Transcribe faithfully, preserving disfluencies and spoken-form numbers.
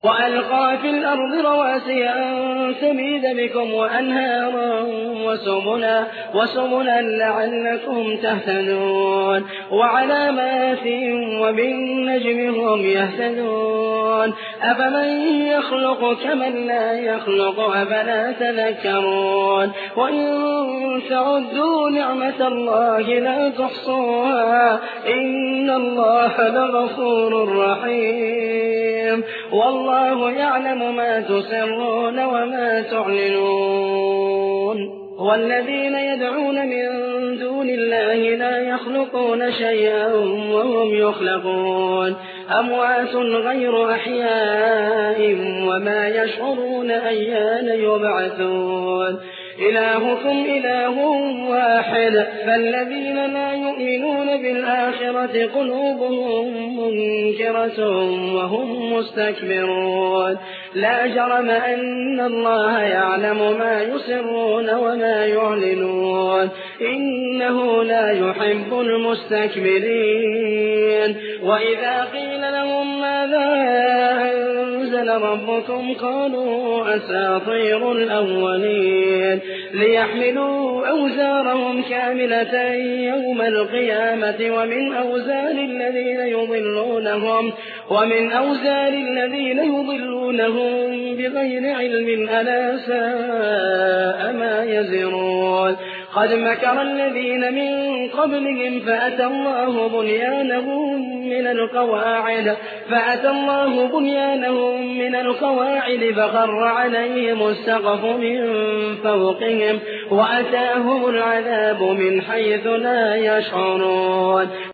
وألقى في الأرض رواسي أن تميد بكم وأنهارا وسبلا, وسبلا لعلكم تهتدون وعلامات وبالنجم هم يهتدون أفمن يخلق كمن لا يخلق أفلا تذكرون وإن تعدوا نعمة الله لا تحصوها إن الله لغفور رحيم والله يعلم ما تسرون وما تعلنون والذين يدعون من دون الله لا يخلقون شيئا وهم يخلقون أموات غير أحياء وما يشعرون أيان يبعثون إلهكم إله واحد فالذين لا يؤمنون بالآخرة قلوبهم منكرة وهم مستكبرون لا جرم أن الله يعلم ما يسرون وما يعلنون إنه لا يحب المستكبرين وإذا قيل لهم ماذا أنزل ربكم قالوا أساطير الأولين ليحملوا أوزارهم كاملة يوم القيامة ومن أوزار الذين يضلونهم ومن أوزار الذين يضلونهم بغير علم ألا ساء ما يزرون قد مكر الذين من قبلهم فأتى الله بنيانهم من القواعد فأتى الله بنيانهم من القواعد فخر عليهم السقف من فوقهم وأتاهم العذاب من حيث لا يشعرون